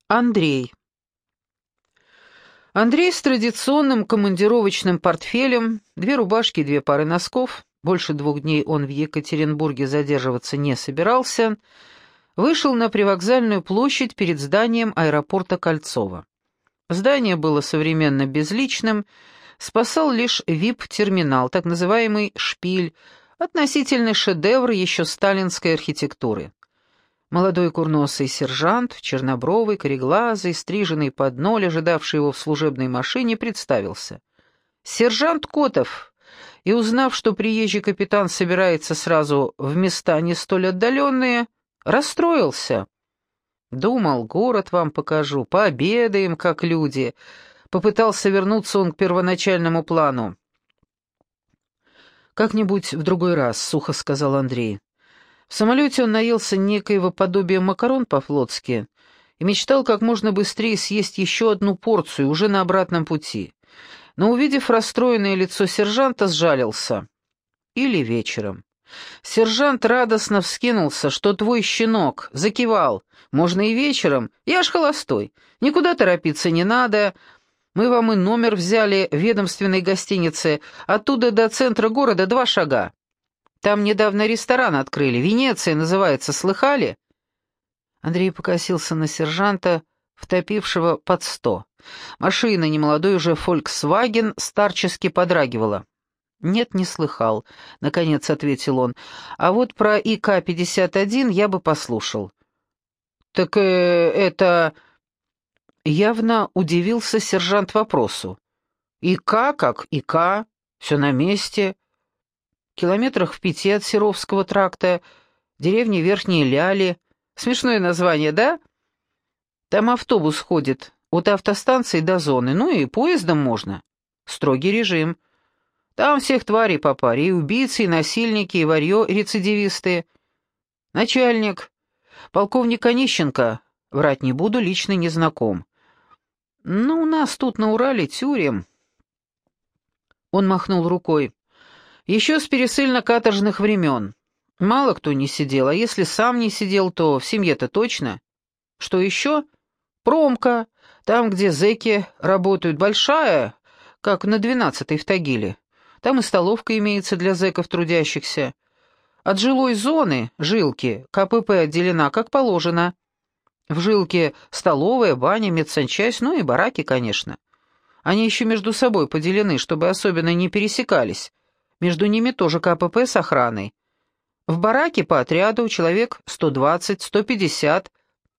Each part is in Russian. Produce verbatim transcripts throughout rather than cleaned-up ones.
Андрей. Андрей с традиционным командировочным портфелем, две рубашки и две пары носков, больше двух дней он в Екатеринбурге задерживаться не собирался, вышел на привокзальную площадь перед зданием аэропорта Кольцово. Здание было современно безличным, спасал лишь ви ай пи-терминал, так называемый «шпиль», относительный шедевр еще сталинской архитектуры. Молодой курносый сержант, чернобровый, кореглазый, стриженный под ноль, ожидавший его в служебной машине, представился. Сержант Котов, и, узнав, что приезжий капитан собирается сразу в места не столь отдаленные, расстроился. Думал, город вам покажу, пообедаем, как люди. Попытался вернуться он к первоначальному плану. «Как-нибудь в другой раз», — сухо сказал Андрей. В самолете он наелся некоего подобия макарон по-флотски и мечтал как можно быстрее съесть еще одну порцию уже на обратном пути. Но, увидев расстроенное лицо сержанта, сжалился. Или вечером. Сержант радостно вскинулся, что твой щенок, закивал. Можно и вечером, я ж холостой, никуда торопиться не надо. Мы вам и номер взяли в ведомственной гостинице, оттуда до центра города два шага. Там недавно ресторан открыли, Венеция называется, слыхали?» Андрей покосился на сержанта, втопившего под сто. Машина, немолодой уже «Фольксваген», старчески подрагивала. «Нет, не слыхал», — наконец ответил он. «А вот про И К пятьдесят один я бы послушал». «Так э, это...» Явно удивился сержант вопросу. И К как И К, все на месте. Километрах в пяти от Серовского тракта, деревня Верхние Ляли. Смешное название, да? Там автобус ходит от автостанции до зоны, ну и поездом можно. Строгий режим. Там всех тварей по паре, и убийцы, и насильники, и варьё, и рецидивисты. Начальник, полковник Онищенко, врать не буду, лично не знаком. Ну, у нас тут на Урале тюрем. Он махнул рукой. Еще с пересыльно-каторжных времен. Мало кто не сидел, а если сам не сидел, то в семье-то точно. Что еще? Промка, там, где зэки работают, большая, как на двенадцатой в Тагиле. Там и столовка имеется для зэков трудящихся. От жилой зоны, жилки, Ка Пэ Пэ отделена, как положено. В жилке столовая, баня, медсанчасть, ну и бараки, конечно. Они еще между собой поделены, чтобы особенно не пересекались. Между ними тоже Ка Пэ Пэ с охраной. В бараке по отряду человек сто двадцать, сто пятьдесят.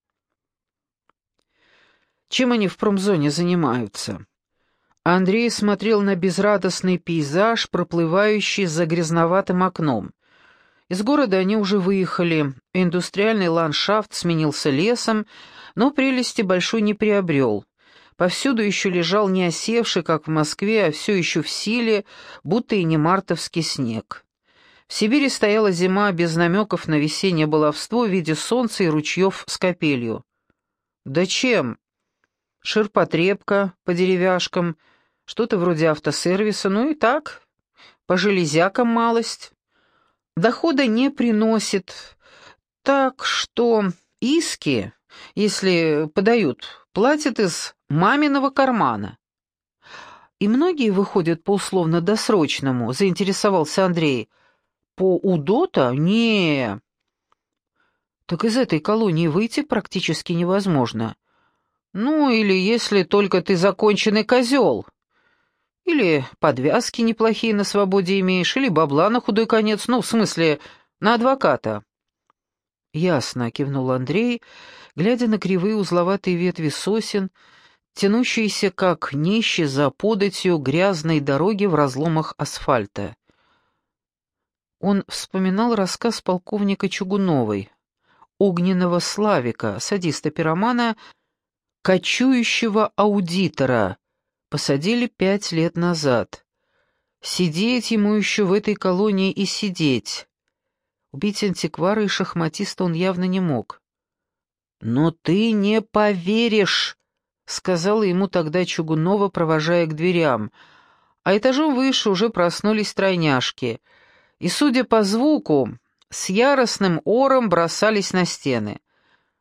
Чем они в промзоне занимаются? Андрей смотрел на безрадостный пейзаж, проплывающий за грязноватым окном. Из города они уже выехали, индустриальный ландшафт сменился лесом, но прелести большой не приобрел. Повсюду еще лежал не осевший, как в Москве, а все еще в силе, будто и не мартовский снег. В Сибири стояла зима без намеков на весеннее баловство в виде солнца и ручьев с капелью. Да чем? Ширпотребка по деревяшкам, что-то вроде автосервиса, ну и так, по железякам малость. Дохода не приносит, так что иски, если подают, платят из маминого кармана. И многие выходят по условно-досрочному, заинтересовался Андрей. По УДО-то? Не. Так из этой колонии выйти практически невозможно. Ну, или если только ты законченный козел. Или подвязки неплохие на свободе имеешь, или бабла на худой конец, ну, в смысле, на адвоката. «Ясно», — кивнул Андрей, глядя на кривые узловатые ветви сосен, тянущиеся, как нищи за податью грязной дороги в разломах асфальта. Он вспоминал рассказ полковника Чугуновой, огненного Славика, садиста-пиромана, кочующего аудитора, посадили пять лет назад. Сидеть ему еще в этой колонии и сидеть. Убить антиквара и шахматиста он явно не мог. «Но ты не поверишь», — сказала ему тогда Чугунова, провожая к дверям. А этажом выше уже проснулись тройняшки, и, судя по звуку, с яростным ором бросались на стены.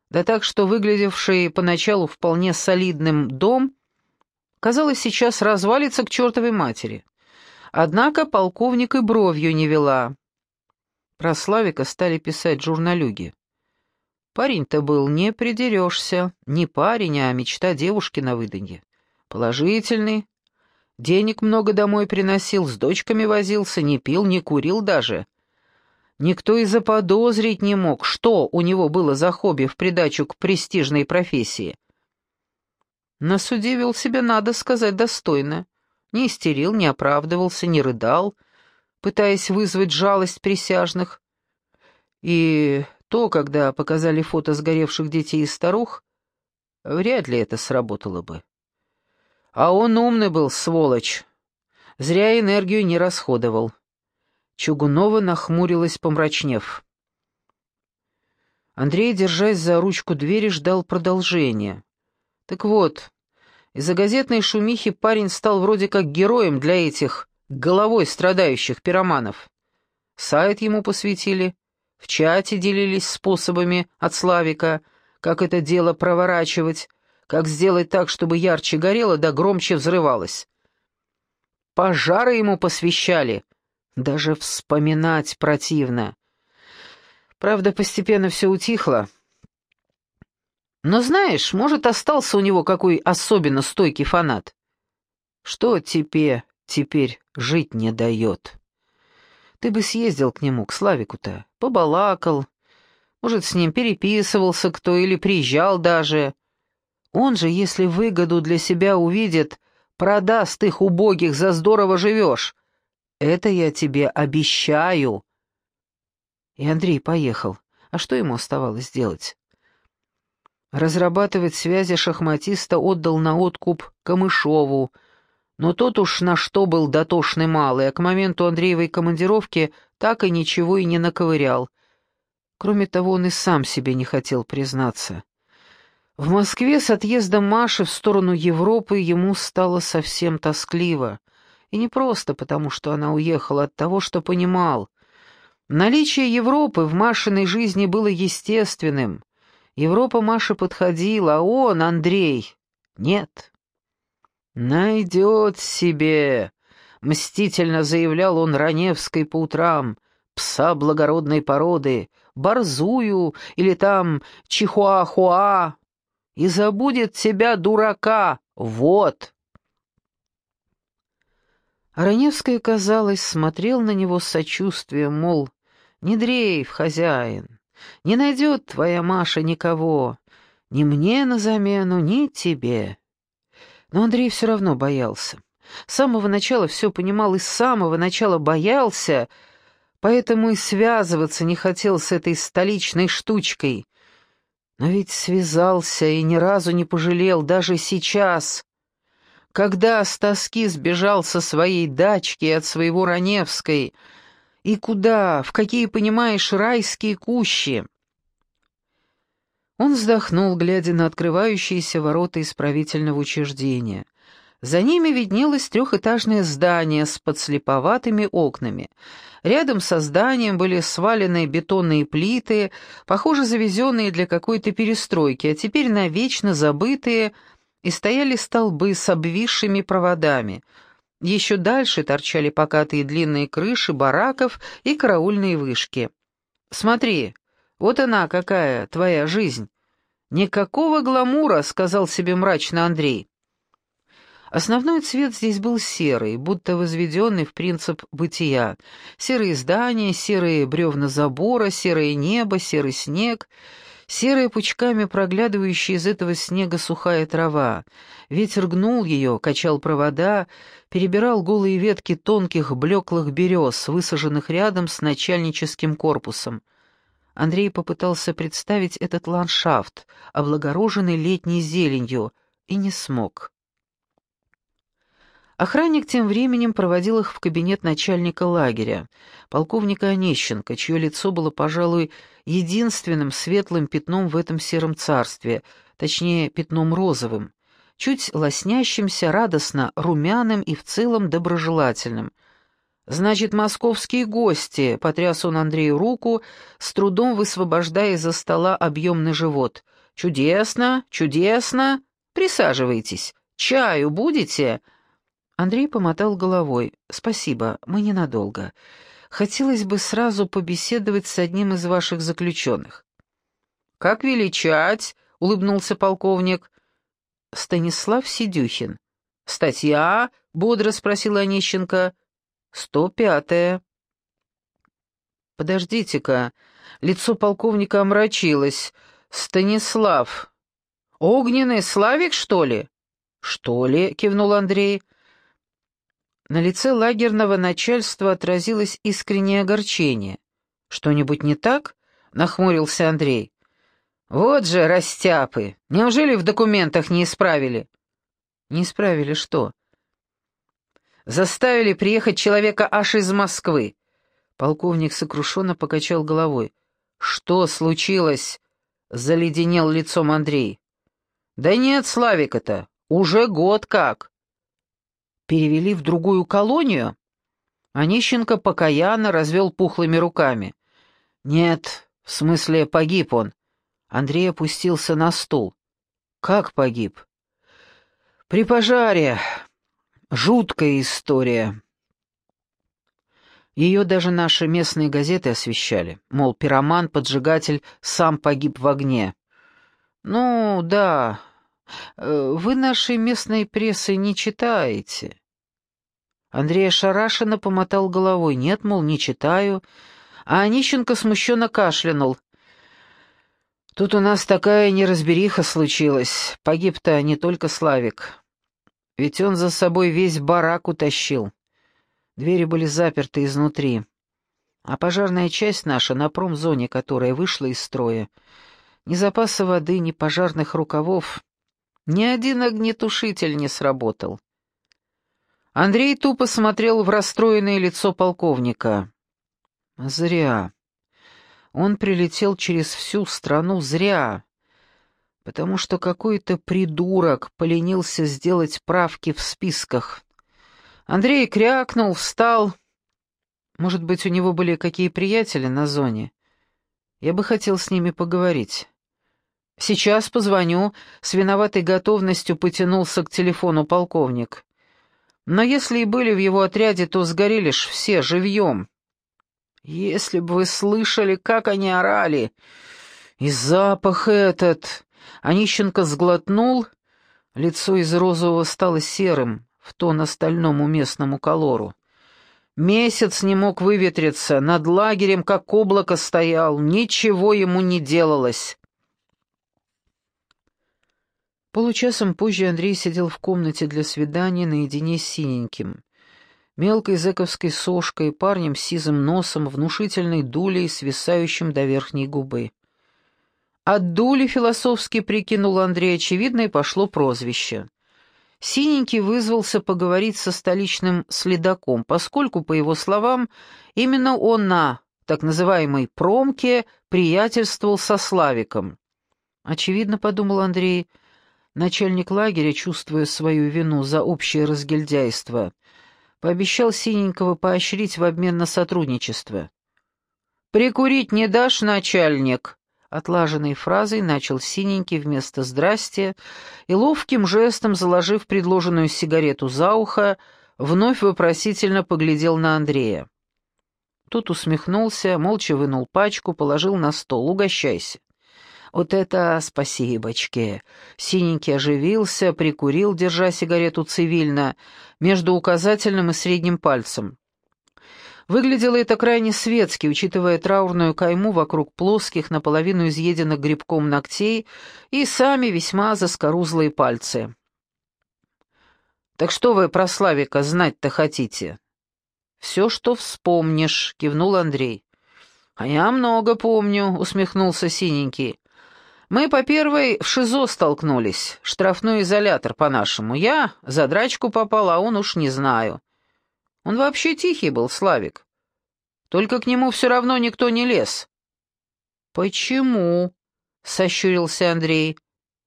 Да так, что выглядевший поначалу вполне солидным дом, казалось, сейчас развалится к чертовой матери. Однако полковник и бровью не вела. Про Славика стали писать журналюги. Парень-то был, не придерешься, не парень, а мечта девушки на выданье. Положительный, денег много домой приносил, с дочками возился, не пил, не курил даже. Никто и заподозрить не мог, что у него было за хобби в придачу к престижной профессии. На суде вел себя, надо сказать, достойно. Не истерил, не оправдывался, не рыдал, пытаясь вызвать жалость присяжных. И то, когда показали фото сгоревших детей и старух, вряд ли это сработало бы. А он умный был, сволочь. Зря энергию не расходовал. Чугунова нахмурилась, помрачнев. Андрей, держась за ручку двери, ждал продолжения. Так вот, из-за газетной шумихи парень стал вроде как героем для этих головой страдающих пироманов. Сайт ему посвятили, в чате делились способами от Славика, как это дело проворачивать, как сделать так, чтобы ярче горело да громче взрывалось. Пожары ему посвящали. Даже вспоминать противно. Правда, постепенно все утихло. Но знаешь, может, остался у него какой особенно стойкий фанат. Что тебе теперь жить не дает? Ты бы съездил к нему, к Славику-то, побалакал, может, с ним переписывался кто или приезжал даже. Он же, если выгоду для себя увидит, продаст их убогих, за здорово живешь. Это я тебе обещаю. И Андрей поехал. А что ему оставалось делать? Разрабатывать связи шахматиста отдал на откуп Камышову, но тот уж на что был дотошный малый, а к моменту Андреевой командировки так и ничего и не наковырял. Кроме того, он и сам себе не хотел признаться. В Москве с отъездом Маши в сторону Европы ему стало совсем тоскливо. И не просто потому, что она уехала, от того, что понимал. Наличие Европы в Машиной жизни было естественным. Европа Маше подходила, а он, Андрей, нет. «Найдет себе», — мстительно заявлял он Раневской по утрам, «пса благородной породы, борзую или там чихуахуа, и забудет тебя, дурака, вот». А Раневская, казалось, смотрел на него с сочувствием, мол, «Не дрейф, хозяин, не найдет твоя Маша никого, ни мне на замену, ни тебе». Но Андрей все равно боялся. С самого начала все понимал и с самого начала боялся, поэтому и связываться не хотел с этой столичной штучкой. Но ведь связался и ни разу не пожалел, даже сейчас, когда с тоски сбежал со своей дачки от своего Раневской, и куда, в какие, понимаешь, райские кущи. Он вздохнул, глядя на открывающиеся ворота исправительного учреждения. За ними виднелось трехэтажное здание с подслеповатыми окнами. Рядом со зданием были свалены бетонные плиты, похоже, завезенные для какой-то перестройки, а теперь навечно забытые, и стояли столбы с обвисшими проводами. Еще дальше торчали покатые длинные крыши бараков и караульные вышки. «Смотри, вот она какая, твоя жизнь!» «Никакого гламура», — сказал себе мрачно Андрей. Основной цвет здесь был серый, будто возведенный в принцип бытия. Серые здания, серые бревна забора, серое небо, серый снег, серая пучками проглядывающая из этого снега сухая трава. Ветер гнул ее, качал провода, перебирал голые ветки тонких блеклых берез, высаженных рядом с начальническим корпусом. Андрей попытался представить этот ландшафт, облагороженный летней зеленью, и не смог. Охранник тем временем проводил их в кабинет начальника лагеря, полковника Онищенко, чье лицо было, пожалуй, единственным светлым пятном в этом сером царстве, точнее, пятном розовым, чуть лоснящимся, радостно румяным и в целом доброжелательным. «Значит, московские гости», — потряс он Андрею руку, с трудом высвобождая из-за стола объемный живот. «Чудесно, чудесно. Присаживайтесь. Чаю будете?» Андрей помотал головой. «Спасибо, мы ненадолго. Хотелось бы сразу побеседовать с одним из ваших заключенных». «Как величать?» — улыбнулся полковник. «Станислав Сидюхин». «Статья?» — бодро спросила Онищенко. «Сто пятая». «Подождите-ка». Лицо полковника омрачилось. «Станислав. Огненный Славик, что ли?» «Что ли?» — кивнул Андрей. На лице лагерного начальства отразилось искреннее огорчение. «Что-нибудь не так?» — нахмурился Андрей. «Вот же растяпы! Неужели в документах не исправили?» «Не исправили что?» «Заставили приехать человека аж из Москвы». Полковник сокрушенно покачал головой. «Что случилось?» — заледенел лицом Андрей. «Да нет, Славика-то, уже год как». «Перевели в другую колонию?» Онищенко покаянно развел пухлыми руками. «Нет, в смысле погиб он». Андрей опустился на стул. «Как погиб?» «При пожаре. Жуткая история». Ее даже наши местные газеты освещали. Мол, пироман, поджигатель, сам погиб в огне. «Ну, да. Вы нашей местной прессы не читаете?» Андрей ошарашенно помотал головой. «Нет, мол, не читаю». А Онищенко смущенно кашлянул. «Тут у нас такая неразбериха случилась. Погиб-то не только Славик. Ведь он за собой весь барак утащил. Двери были заперты изнутри. А пожарная часть наша на промзоне, которая вышла из строя, ни запаса воды, ни пожарных рукавов, ни один огнетушитель не сработал». Андрей тупо смотрел в расстроенное лицо полковника. «Зря. Он прилетел через всю страну зря, потому что какой-то придурок поленился сделать правки в списках». Андрей крякнул, встал. «Может быть, у него были какие приятели на зоне? Я бы хотел с ними поговорить». «Сейчас позвоню», — с виноватой готовностью потянулся к телефону полковник. «Но если и были в его отряде, то сгорели ж все живьем. Если бы вы слышали, как они орали! И запах этот!» Онищенко сглотнул, лицо из розового стало серым, в тон остальному местному колору. Месяц не мог выветриться, над лагерем как облако стоял, ничего ему не делалось. Получасом позже Андрей сидел в комнате для свидания наедине с синеньким. Мелкой зэковской сошкой, парнем с сизым носом, внушительной дулей, свисающим до верхней губы. От дули, философски прикинул Андрей, очевидно, и пошло прозвище. Синенький вызвался поговорить со столичным следаком, поскольку, по его словам, именно он на так называемой промке приятельствовал со Славиком. Очевидно, подумал Андрей, начальник лагеря, чувствуя свою вину за общее разгильдяйство, пообещал Синенького поощрить в обмен на сотрудничество. «Прикурить не дашь, начальник?» Отлаженной фразой начал Синенький вместо «здрасте» и ловким жестом, заложив предложенную сигарету за ухо, вновь вопросительно поглядел на Андрея. Тот усмехнулся, молча вынул пачку, положил на стол. «Угощайся». «Вот это спасибочки!» Синенький оживился, прикурил, держа сигарету цивильно, между указательным и средним пальцем. Выглядело это крайне светски, учитывая траурную кайму вокруг плоских, наполовину изъеденных грибком ногтей и сами весьма заскорузлые пальцы. «Так что вы про Славика знать-то хотите?» «Все, что вспомнишь», — кивнул Андрей. «А я много помню», — усмехнулся Синенький. «Мы по первой в ШИЗО столкнулись, штрафной изолятор по-нашему. Я за драчку попал, а он уж не знаю. Он вообще тихий был, Славик. Только к нему все равно никто не лез». «Почему?» — сощурился Андрей.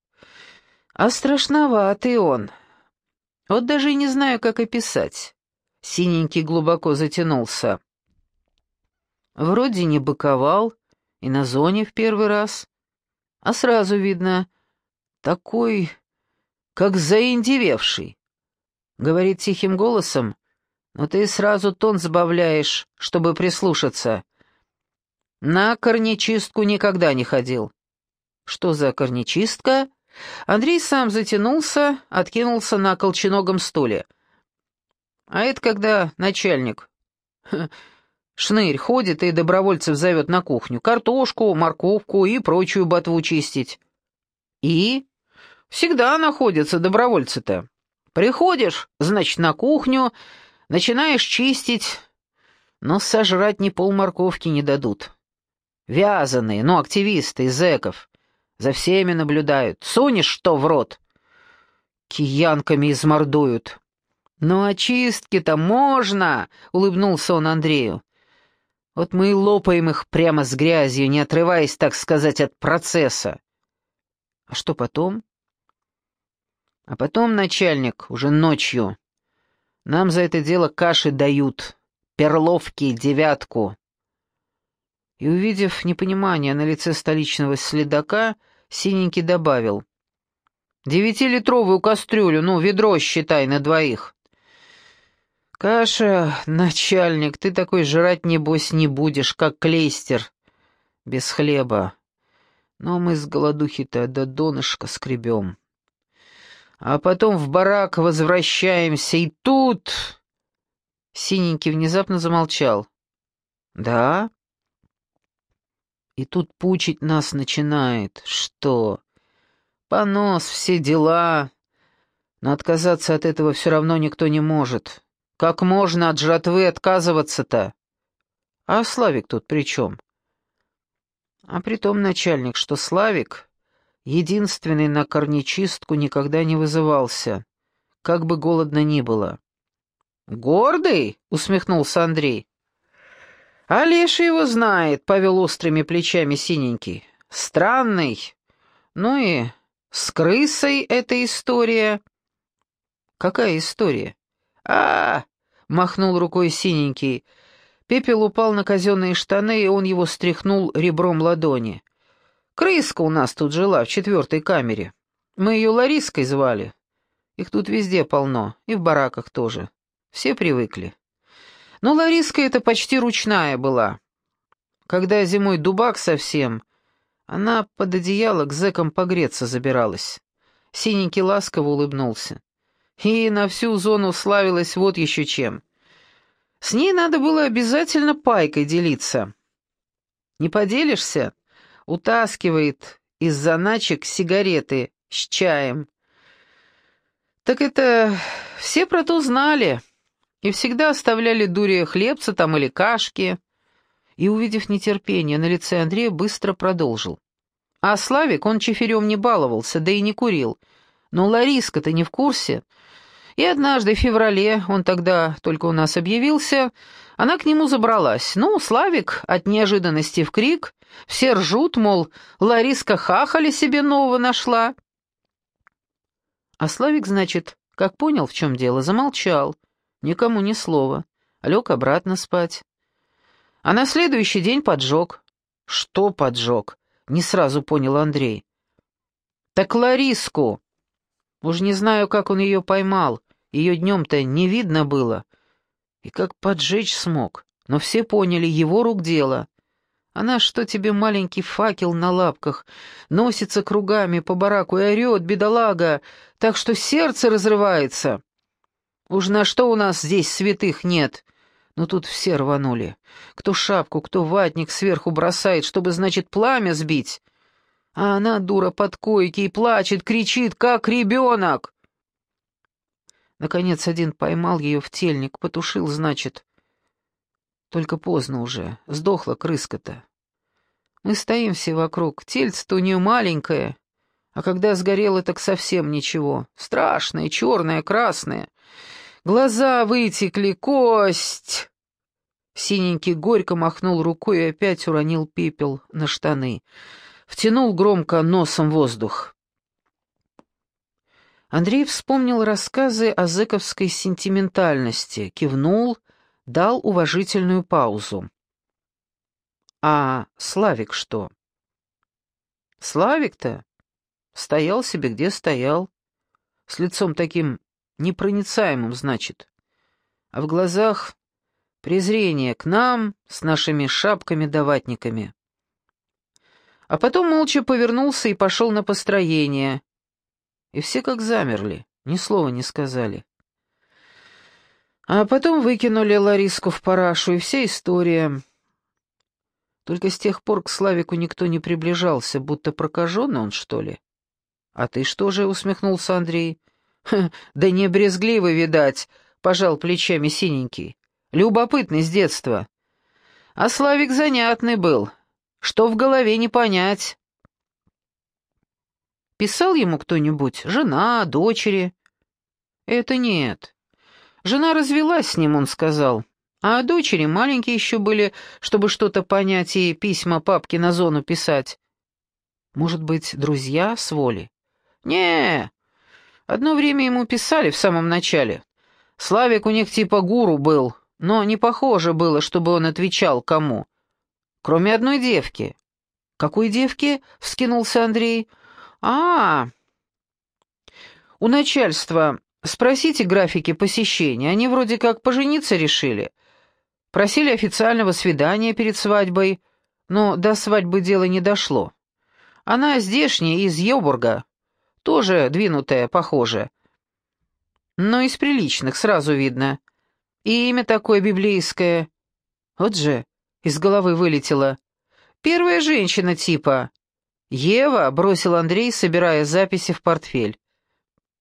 «А страшноватый он. Вот даже и не знаю, как описать». Синенький глубоко затянулся. «Вроде не быковал, и на зоне в первый раз. А сразу видно, такой, как заиндевевший. Говорит тихим голосом, но ты сразу тон сбавляешь, чтобы прислушаться. На корнечистку никогда не ходил. Что за корнечистка? Андрей сам затянулся, откинулся на колченогом стуле. А это когда начальник шнырь ходит и добровольцев зовет на кухню картошку, морковку и прочую ботву чистить. И? Всегда находятся добровольцы-то. Приходишь, значит, на кухню, начинаешь чистить, но сожрать ни полморковки не дадут. Вязаные, ну, активисты из зэков. За всеми наблюдают. Сунешь что в рот? Киянками измордуют. «Ну, очистки-то можно!» — улыбнулся он Андрею. «Вот мы и лопаем их прямо с грязью, не отрываясь, так сказать, от процесса». «А что потом?» «А потом, начальник, уже ночью. Нам за это дело каши дают, перловки, девятку». И, увидев непонимание на лице столичного следака, синенький добавил: «Девятилитровую кастрюлю, ну, ведро, считай, на двоих». «Каша, начальник, ты такой жрать, небось, не будешь, как клейстер, без хлеба. Но мы с голодухи-то до донышка скребем. А потом в барак возвращаемся, и тут...» Синенький внезапно замолчал. «Да?» «И тут пучить нас начинает. Что? Понос, все дела. Но отказаться от этого все равно никто не может. Как можно от жратвы отказываться-то? А Славик тут при чем?» «А при том, начальник, что Славик единственный на корнечистку никогда не вызывался, как бы голодно ни было». «Гордый?» — усмехнулся Андрей. «А Леша его знает», — повел острыми плечами синенький. «Странный. Ну и с крысой эта история». «Какая история?» «А, махнул рукой синенький. Пепел упал на казенные штаны, и он его стряхнул ребром ладони. «Крыска у нас тут жила, в четвертой камере. Мы ее Лариской звали. Их тут везде полно, и в бараках тоже. Все привыкли. Но Лариска эта почти ручная была. Когда зимой дубак совсем, она под одеяло к зэкам погреться забиралась». Синенький ласково улыбнулся. «И на всю зону славилась вот еще чем. С ней надо было обязательно пайкой делиться. Не поделишься? Утаскивает из заначек сигареты с чаем. Так это все про то знали и всегда оставляли дуре хлебца там или кашки». И, увидев нетерпение на лице Андрея, быстро продолжил. «А Славик, он чифирем не баловался, да и не курил. Но Лариска-то не в курсе. И однажды в феврале, он тогда только у нас объявился, она к нему забралась. Ну, Славик от неожиданности в крик, все ржут, мол, Лариска хахали себе нового нашла». А Славик, значит, как понял, в чем дело, замолчал, никому ни слова, лег обратно спать. А на следующий день поджег. «Что поджег?» — не сразу понял Андрей. «Так Лариску. Уж не знаю, как он ее поймал, ее днем-то не видно было. И как поджечь смог, но все поняли, его рук дело. Она что тебе, маленький факел на лапках, носится кругами по бараку и орет, бедолага, так что сердце разрывается. Уж на что у нас здесь святых нет?» Но тут все рванули. Кто шапку, кто ватник сверху бросает, чтобы, значит, пламя сбить. А она, дура, под койки и плачет, кричит, как ребенок. Наконец один поймал ее в тельник, потушил, значит. Только поздно уже, сдохла крыска-то. Мы стоим все вокруг, тельце-то у нее маленькое, а когда сгорело, так совсем ничего. Страшное, черное, красное. Глаза вытекли, кость. Синенький горько махнул рукой и опять уронил пепел на штаны. Втянул громко носом воздух. Андрей вспомнил рассказы о зэковской сентиментальности, кивнул, дал уважительную паузу. «А Славик что?» Славик-то стоял себе, где стоял, с лицом таким непроницаемым, значит, а в глазах презрение к нам с нашими шапками да ватниками. А потом молча повернулся и пошел на построение, и все как замерли, ни слова не сказали. А потом выкинули Лариску в парашу, и вся история. Только с тех пор к Славику никто не приближался, будто прокаженный он, что ли. «А ты что же?» — усмехнулся Андрей. «Ха, да не брезгливо, видать», — пожал плечами синенький. «Любопытный с детства. А Славик занятный был, что в голове не понять». «Писал ему кто-нибудь? Жена, дочери?» «Это нет. Жена развелась с ним, он сказал. А дочери маленькие еще были, чтобы что-то понять и письма папке на зону писать. Может быть, друзья с воли? Не, одно время ему писали в самом начале. Славик у них типа гуру был, но не похоже было, чтобы он отвечал кому. Кроме одной девки». «Какой девки?» — вскинулся Андрей. «А, у начальства спросите графики посещения, они вроде как пожениться решили. Просили официального свидания перед свадьбой, но до свадьбы дело не дошло. Она здешняя, из Йобурга, тоже двинутая, похоже. Но из приличных, сразу видно. И имя такое библейское. Вот же, из головы вылетело. Первая женщина типа. Ева, бросил Андрей, собирая записи в портфель.